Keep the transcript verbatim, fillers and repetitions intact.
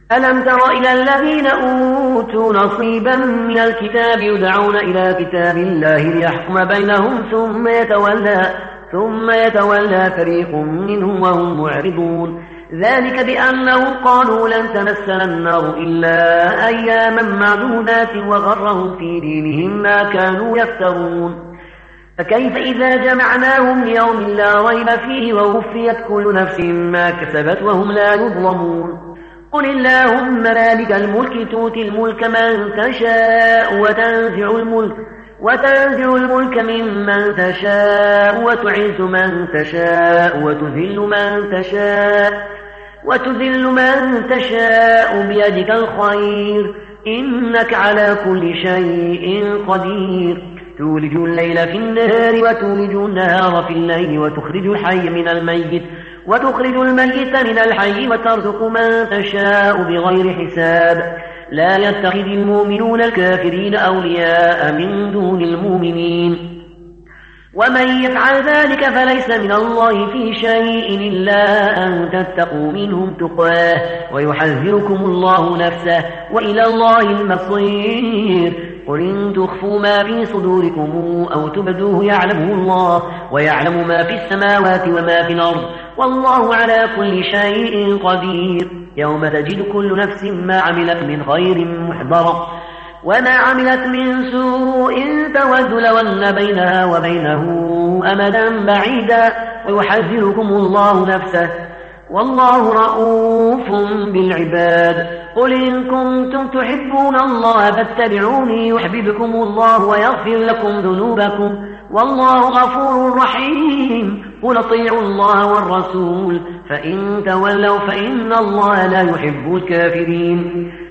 ألم تر إلى الذين أوتوا نصيبا من الكتاب يدعون إلى كتاب الله ليحكم بينهم ثم يتولى, ثم يتولى فريق منهم وهم معرضون ذلك بأنهم قالوا لن تمسنا النار إلا أياما معدودات وغرهم في دينهم ما كانوا يفترون فكيف إذا جمعناهم ليوم لا ريب فيه ووفيت كل نفس ما كسبت وهم لا يظلمون قل اللهم مالك الملك تؤتي الملك من تشاء وتنزع الملك وتنزع الملك ممن تشاء وتعز من تشاء وتذل من تشاء وتذل من تشاء بيدك الخير إنك على كل شيء قدير تولج الليل في النهار وتولج النهار في الليل وتخرج الحي من الميت وتخرج الميت من الحي وترزق من تشاء بغير حساب لا يتخذ المؤمنون الكافرين أولياء من دون المؤمنين ومن يفعل ذلك فليس من الله في شيء إلا أن تتقوا منهم تقاه ويحذركم الله نفسه وإلى الله المصير قل إن تخفوا ما في صدوركم أو تبدوه يعلمه الله ويعلم ما في السماوات وما في الأرض والله على كل شيء قدير يوم تجد كل نفس ما عملت من خير محضرا وما عملت من سوء تود لو أن بينها وبينه أمدا بعيدا ويحذركم الله نفسه والله رؤوف بالعباد قل إن كنتم تحبون الله فاتبعوني يحببكم الله ويغفر لكم ذنوبكم والله غفور رحيم قل اطيعوا الله والرسول فإن تولوا فإن الله لا يحب الكافرين